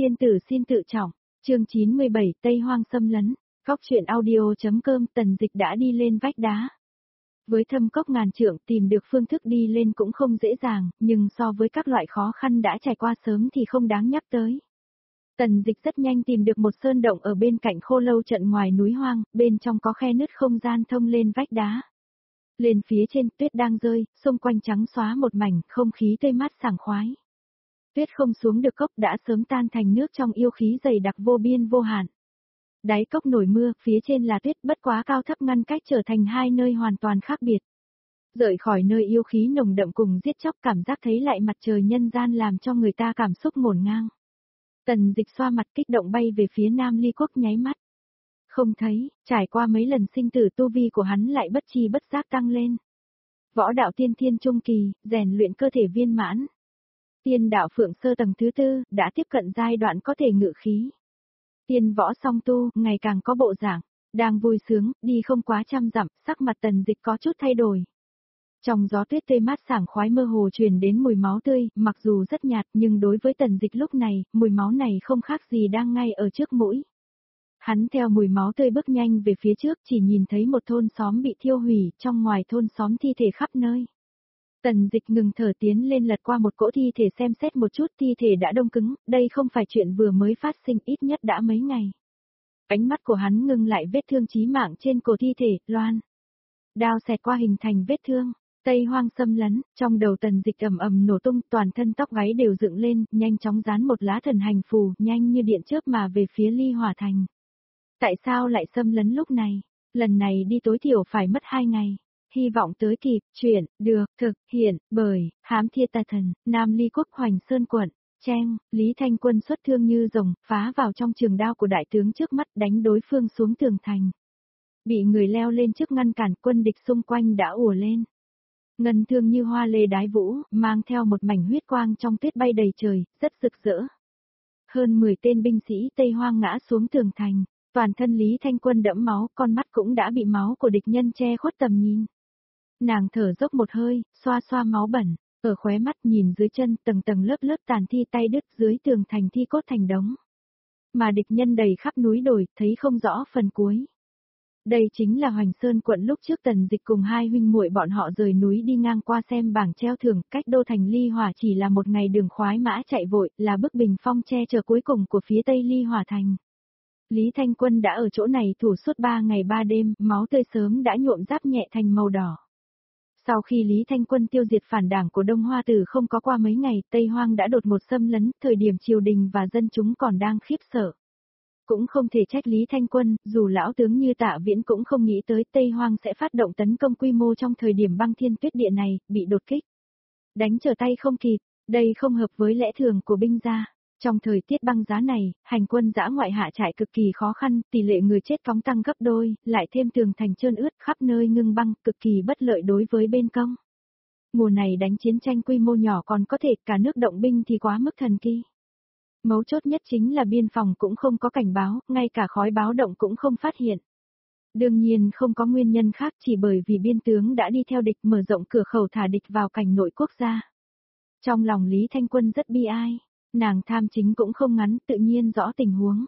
Tiên tử xin tự trọng, chương 97 Tây Hoang xâm lấn, Cóc truyện audio.com. Tần Dịch đã đi lên vách đá. Với thâm cốc ngàn trượng tìm được phương thức đi lên cũng không dễ dàng, nhưng so với các loại khó khăn đã trải qua sớm thì không đáng nhắc tới. Tần Dịch rất nhanh tìm được một sơn động ở bên cạnh khô lâu trận ngoài núi hoang, bên trong có khe nứt không gian thông lên vách đá. Lên phía trên tuyết đang rơi, xung quanh trắng xóa một mảnh, không khí tươi mát sảng khoái. Tuyết không xuống được cốc đã sớm tan thành nước trong yêu khí dày đặc vô biên vô hạn. Đáy cốc nổi mưa, phía trên là tuyết bất quá cao thấp ngăn cách trở thành hai nơi hoàn toàn khác biệt. Rời khỏi nơi yêu khí nồng đậm cùng giết chóc, cảm giác thấy lại mặt trời nhân gian làm cho người ta cảm xúc ngổn ngang. Tần Dịch xoa mặt kích động bay về phía Nam Ly Quốc nháy mắt. Không thấy, trải qua mấy lần sinh tử tu vi của hắn lại bất chi bất giác tăng lên. Võ đạo tiên thiên trung kỳ, rèn luyện cơ thể viên mãn. Tiên đạo phượng sơ tầng thứ 4, đã tiếp cận giai đoạn có thể ngự khí. Tiên võ song tu, ngày càng có bộ dạng, đang vui sướng, đi không quá trăm dặm, sắc mặt Tần Dịch có chút thay đổi. Trong gió tuyết tê mát sảng khoái mơ hồ truyền đến mùi máu tươi, mặc dù rất nhạt nhưng đối với Tần Dịch lúc này, mùi máu này không khác gì đang ngay ở trước mũi. Hắn theo mùi máu tươi bước nhanh về phía trước, chỉ nhìn thấy một thôn xóm bị thiêu hủy, trong ngoài thôn xóm thi thể khắp nơi. Tần Dịch ngừng thở tiến lên lật qua một cỗ thi thể xem xét một chút, thi thể đã đông cứng, đây không phải chuyện vừa mới phát sinh, ít nhất đã mấy ngày. Ánh mắt của hắn ngưng lại vết thương chí mạng trên cổ thi thể, loan. Đao xẹt qua hình thành vết thương, Tây Hoang xâm lấn, trong đầu Tần Dịch ầm ầm nổ tung, toàn thân tóc gáy đều dựng lên, nhanh chóng dán một lá thần hành phù, nhanh như điện chớp mà về phía Ly Hỏa Thành. Tại sao lại xâm lấn lúc này? Lần này đi tối thiểu phải mất 2 ngày. Hy vọng tới kịp, chuyện, được, thực, hiện, bởi, Hám Thiên Tà Thần, Nam Ly Quốc Hoành Sơn quận, Cheng, Lý Thanh Quân xuất thương như rồng, phá vào trong trường đao của đại tướng trước mắt đánh đối phương xuống tường thành. Bị người leo lên trước ngăn cản, quân địch xung quanh đã ùa lên. Ngân thương như hoa lê đái vũ, mang theo một mảnh huyết quang trong tuyết bay đầy trời, rất rực rỡ. Hơn 10 tên binh sĩ Tây Hoang ngã xuống tường thành, toàn thân Lý Thanh Quân đẫm máu, con mắt cũng đã bị máu của địch nhân che khuất tầm nhìn. Nàng thở dốc một hơi, xoa xoa máu bẩn, ở khóe mắt nhìn dưới chân tầng tầng lớp lớp tàn thi tay đứt dưới tường thành thi cốt thành đống. Mà địch nhân đầy khắp núi đồi, thấy không rõ phần cuối. Đây chính là Hoành Sơn quận lúc trước Tần Dịch cùng hai huynh muội bọn họ rời núi đi ngang qua xem bảng treo thưởng, cách đô thành Ly Hỏa chỉ là một ngày đường khoái mã chạy vội, là bức bình phong che chở cuối cùng của phía tây Ly Hỏa thành. Lý Thanh Quân đã ở chỗ này thủ suốt 3 ngày 3 đêm, máu tươi sớm đã nhuộm giáp nhẹ thành màu đỏ. Sau khi Lý Thanh Quân tiêu diệt phản đảng của Đông Hoa Tử không có qua mấy ngày, Tây Hoang đã đột ngột xâm lấn, thời điểm triều đình và dân chúng còn đang khiếp sợ. Cũng không thể trách Lý Thanh Quân, dù lão tướng như Tạ Viễn cũng không nghĩ tới Tây Hoang sẽ phát động tấn công quy mô trong thời điểm băng thiên tuyết địa này, bị đột kích. Đánh trở tay không kịp, đây không hợp với lẽ thường của binh gia. Trong thời tiết băng giá này, hành quân dã ngoại hạ trại cực kỳ khó khăn, tỷ lệ người chết phóng tăng gấp đôi, lại thêm tường thành trơn ướt khắp nơi ngưng băng, cực kỳ bất lợi đối với bên công. Mùa này đánh chiến tranh quy mô nhỏ còn có thể, cả nước động binh thì quá mức thần kỳ. Mấu chốt nhất chính là biên phòng cũng không có cảnh báo, ngay cả khói báo động cũng không phát hiện. Đương nhiên không có nguyên nhân khác, chỉ bởi vì biên tướng đã đi theo địch mở rộng cửa khẩu thả địch vào cảnh nội quốc gia. Trong lòng Lý Thanh Quân rất bi ai. Nàng tham chính cũng không ngắn, tự nhiên rõ tình huống.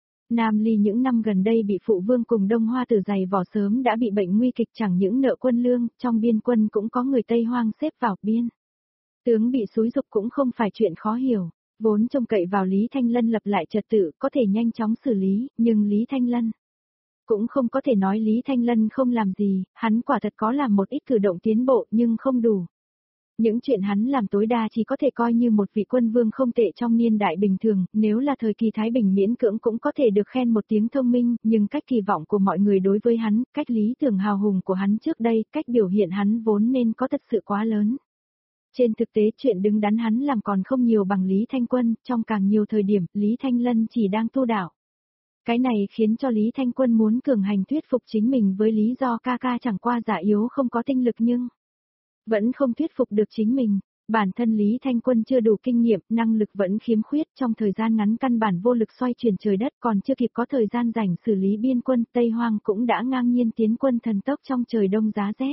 Nam Ly những năm gần đây bị phụ vương cùng Đông Hoa Tử giày vò sớm đã bị bệnh nguy kịch, chẳng những nợ quân lương, trong biên quân cũng có người Tây Hoang xếp vào biên. Tướng bị xúi giục cũng không phải chuyện khó hiểu, vốn trông cậy vào Lý Thanh Lân lập lại trật tự có thể nhanh chóng xử lý, nhưng Lý Thanh Lân cũng không có thể nói Lý Thanh Lân không làm gì, hắn quả thật có làm một ít cử động tiến bộ nhưng không đủ. Những chuyện hắn làm tối đa chỉ có thể coi như một vị quân vương không tệ trong niên đại bình thường, nếu là thời kỳ Thái Bình miễn cưỡng cũng có thể được khen một tiếng thông minh, nhưng cách kỳ vọng của mọi người đối với hắn, cách lý tưởng hào hùng của hắn trước đây, cách biểu hiện hắn vốn nên có thật sự quá lớn. Trên thực tế chuyện đứng đắn hắn làm còn không nhiều bằng Lý Thanh Quân, trong càng nhiều thời điểm, Lý Thanh Lân chỉ đang tu đạo. Cái này khiến cho Lý Thanh Quân muốn cường hành thuyết phục chính mình với lý do ca ca chẳng qua giả yếu không có tinh lực nhưng vẫn không thuyết phục được chính mình, bản thân Lý Thanh Quân chưa đủ kinh nghiệm, năng lực vẫn khiếm khuyết, trong thời gian ngắn căn bản vô lực xoay chuyển trời đất, còn chưa kịp có thời gian rảnh xử lý biên quân, Tây Hoang cũng đã ngang nhiên tiến quân thần tốc trong trời đông giá rét.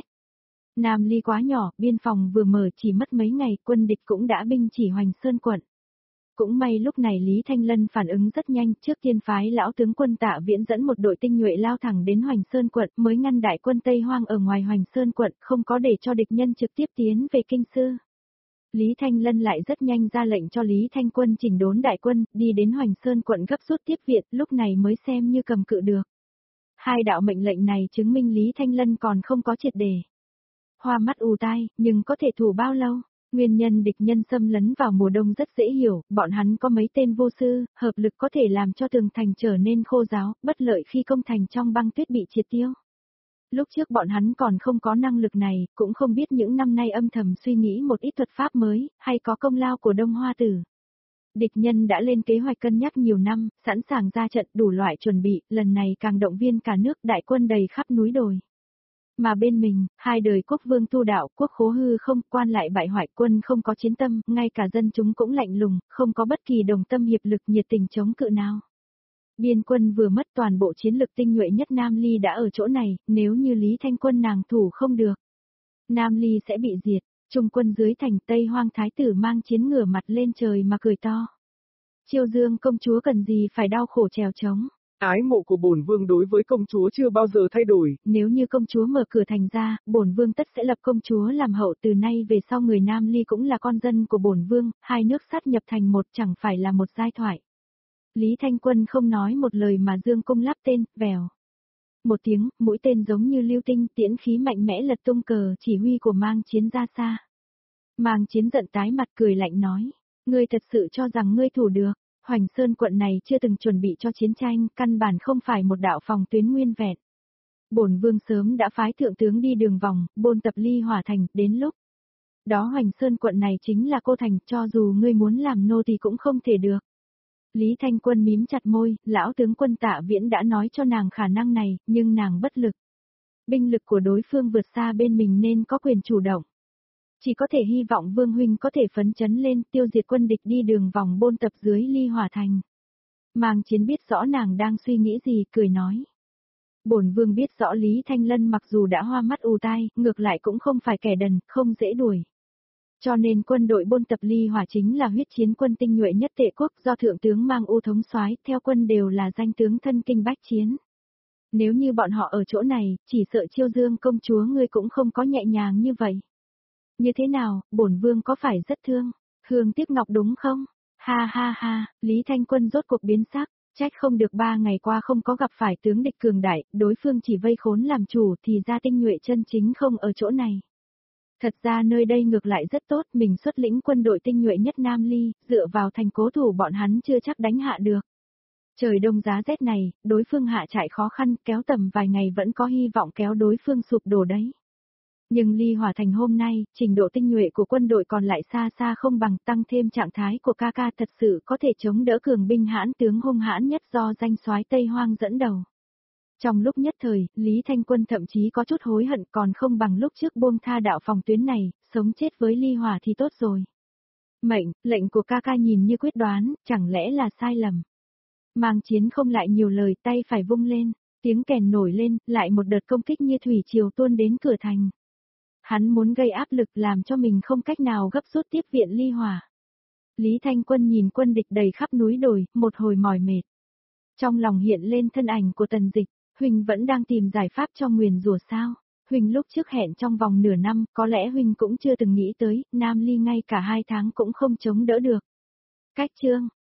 Nam Ly quá nhỏ, biên phòng vừa mở chỉ mất mấy ngày, quân địch cũng đã binh chỉ Hoành Sơn quận. Cũng may lúc này Lý Thanh Lân phản ứng rất nhanh, trước tiên phái lão tướng quân Tạ Viễn dẫn một đội tinh nhuệ lao thẳng đến Hoành Sơn quận, mới ngăn đại quân Tây Hoang ở ngoài Hoành Sơn quận, không có để cho địch nhân trực tiếp tiến về kinh sư. Lý Thanh Lân lại rất nhanh ra lệnh cho Lý Thanh Quân chỉnh đốn đại quân, đi đến Hoành Sơn quận gấp rút tiếp viện, lúc này mới xem như cầm cự được. Hai đạo mệnh lệnh này chứng minh Lý Thanh Lân còn không có triệt để. Hoa mắt ù tai, nhưng có thể thủ bao lâu? Nguyên nhân địch nhân xâm lấn vào mùa đông rất dễ hiểu, bọn hắn có mấy tên vô sư, hợp lực có thể làm cho tường thành trở nên khô ráo, bất lợi khi công thành trong băng tuyết bị triệt tiêu. Lúc trước bọn hắn còn không có năng lực này, cũng không biết những năm nay âm thầm suy nghĩ một ít thuật pháp mới, hay có công lao của Đông Hoa Tử. Địch nhân đã lên kế hoạch cân nhắc nhiều năm, sẵn sàng ra trận đủ loại chuẩn bị, lần này càng động viên cả nước đại quân đầy khắp núi đồi. Mà bên mình, hai đời quốc vương tu đạo, quốc khố hư không, quan lại bại hoại, quân không có chiến tâm, ngay cả dân chúng cũng lạnh lùng, không có bất kỳ đồng tâm hiệp lực nhiệt tình chống cự nào. Biên quân vừa mất toàn bộ chiến lực tinh nhuệ nhất Nam Ly đã ở chỗ này, nếu như Lý Thanh Quân nàng thủ không được, Nam Ly sẽ bị diệt. Trung quân dưới thành Tây Hoang thái tử mang chiến ngửa mặt lên trời mà cười to. Chiêu Dương công chúa cần gì phải đau khổ trèo trống. Ái mộ của bổn vương đối với công chúa chưa bao giờ thay đổi. Nếu như công chúa mở cửa thành ra, bổn vương tất sẽ lập công chúa làm hậu, từ nay về sau người Nam Ly cũng là con dân của bổn vương, hai nước sát nhập thành một chẳng phải là một giai thoại. Lý Thanh Quân không nói một lời mà dương cung lắp tên, vèo. Một tiếng, mũi tên giống như lưu tinh, tiễn khí mạnh mẽ lật tung cờ chỉ huy của Mang Chiến ra xa. Mang Chiến giận tái mặt cười lạnh nói, ngươi thật sự cho rằng ngươi thủ được. Hoành Sơn quận này chưa từng chuẩn bị cho chiến tranh, căn bản không phải một đạo phòng tuyến nguyên vẹn. Bổn vương sớm đã phái thượng tướng đi đường vòng, bôn tập Ly Hỏa thành, đến lúc đó Hoành Sơn quận này chính là cô thành, cho dù ngươi muốn làm nô thì cũng không thể được. Lý Thanh Quân mím chặt môi, lão tướng quân Tạ Viễn đã nói cho nàng khả năng này, nhưng nàng bất lực. Binh lực của đối phương vượt xa bên mình nên có quyền chủ động. Chỉ có thể hy vọng Vương huynh có thể phấn chấn lên, tiêu diệt quân địch đi đường vòng bôn tập dưới Ly Hỏa thành. Mang Chiến biết rõ nàng đang suy nghĩ gì, cười nói. Bổn vương biết rõ Lý Thanh Lân mặc dù đã hoa mắt ù tai, ngược lại cũng không phải kẻ đần, không dễ đuổi. Cho nên quân đội bôn tập Ly Hỏa chính là huyết chiến quân tinh nhuệ nhất Tệ quốc, do thượng tướng Mang U thống soái, theo quân đều là danh tướng thân kinh bách chiến. Nếu như bọn họ ở chỗ này, chỉ sợ Chiêu Dương công chúa ngươi cũng không có nhẹ nhàng như vậy. Như thế nào, bổn vương có phải rất thương, Hương tiếc ngọc đúng không? Ha ha ha, Lý Thanh Quân rốt cuộc biến sắc, trách không được 3 ngày qua không có gặp phải tướng địch cường đại, đối phương chỉ vây khốn làm chủ thì ra tinh nhuệ chân chính không ở chỗ này. Thật ra nơi đây ngược lại rất tốt, mình xuất lĩnh quân đội tinh nhuệ nhất Nam Ly, dựa vào thành cố thủ bọn hắn chưa chắc đánh hạ được. Trời đông giá rét này, đối phương hạ trại khó khăn, kéo tầm vài ngày vẫn có hy vọng kéo đối phương sụp đổ đấy. Nhưng Ly Hỏa thành hôm nay, trình độ tinh nhuệ của quân đội còn lại xa xa không bằng, tăng thêm trạng thái của ca ca thật sự có thể chống đỡ cường binh hãn tướng hung hãn nhất do danh soái Tây Hoang dẫn đầu. Trong lúc nhất thời, Lý Thanh Quân thậm chí có chút hối hận, còn không bằng lúc trước buông tha đạo phòng tuyến này, sống chết với Ly Hỏa thì tốt rồi. Lệnh của ca ca nhìn như quyết đoán, chẳng lẽ là sai lầm. Mang Chiến không lại nhiều lời, tay phải vung lên, tiếng kèn nổi lên, lại một đợt công kích như thủy triều tuôn đến cửa thành. Hắn muốn gây áp lực làm cho mình không cách nào gấp rút tiếp viện Ly Hỏa. Lý Thanh Quân nhìn quân địch đầy khắp núi đồi, một hồi mỏi mệt. Trong lòng hiện lên thân ảnh của Tần Dịch, Huynh vẫn đang tìm giải pháp cho nguyền rủa sao? Huynh lúc trước hẹn trong vòng nửa năm, có lẽ Huynh cũng chưa từng nghĩ tới, Nam Ly ngay cả 2 tháng cũng không chống đỡ được. Cách chương